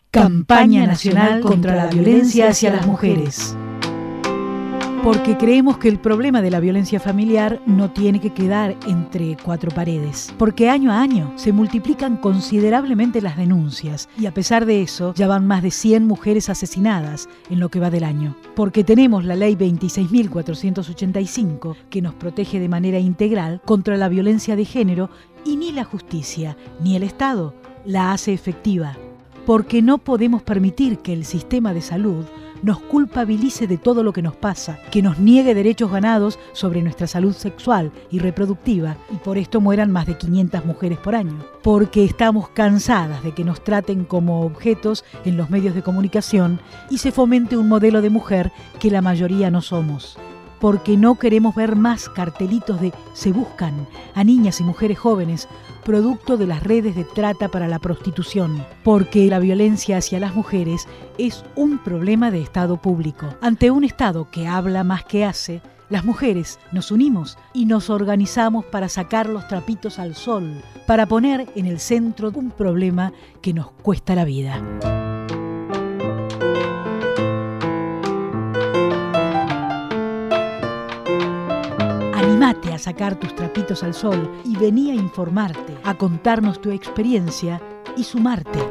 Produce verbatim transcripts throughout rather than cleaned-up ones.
Campaña Nacional contra la Violencia hacia las Mujeres. Porque creemos que el problema de la violencia familiar no tiene que quedar entre cuatro paredes. Porque año a año se multiplican considerablemente las denuncias y a pesar de eso ya van más de cien mujeres asesinadas en lo que va del año. Porque tenemos la ley veintiséis mil cuatrocientos ochenta y cinco que nos protege de manera integral contra la violencia de género y ni la justicia ni el Estado la hace efectiva. Porque no podemos permitir que el sistema de salud nos culpabilice de todo lo que nos pasa, que nos niegue derechos ganados sobre nuestra salud sexual y reproductiva y por esto mueran más de quinientas mujeres por año. Porque estamos cansadas de que nos traten como objetos en los medios de comunicación y se fomente un modelo de mujer que la mayoría no somos. Porque no queremos ver más cartelitos de "se buscan" a niñas y mujeres jóvenes producto de las redes de trata para la prostitución. Porque la violencia hacia las mujeres es un problema de Estado público. Ante un Estado que habla más que hace, las mujeres nos unimos y nos organizamos para sacar los trapitos al sol, para poner en el centro un problema que nos cuesta la vida. Animate a sacar tus trapitos al sol y vení a informarte, a contarnos tu experiencia y sumarte.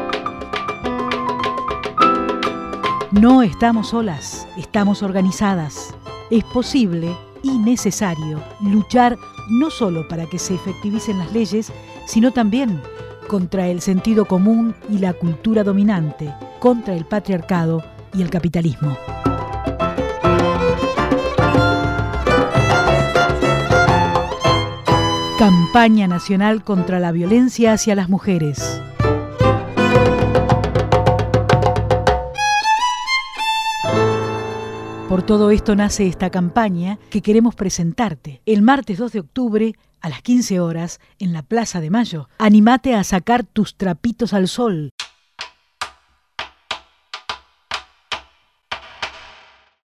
No estamos solas, estamos organizadas. Es posible y necesario luchar no solo para que se efectivicen las leyes, sino también contra el sentido común y la cultura dominante, contra el patriarcado y el capitalismo. Campaña Nacional contra la Violencia hacia las Mujeres. Por todo esto nace esta campaña que queremos presentarte el martes dos de octubre a las quince horas en la Plaza de Mayo. Animate a sacar tus trapitos al sol.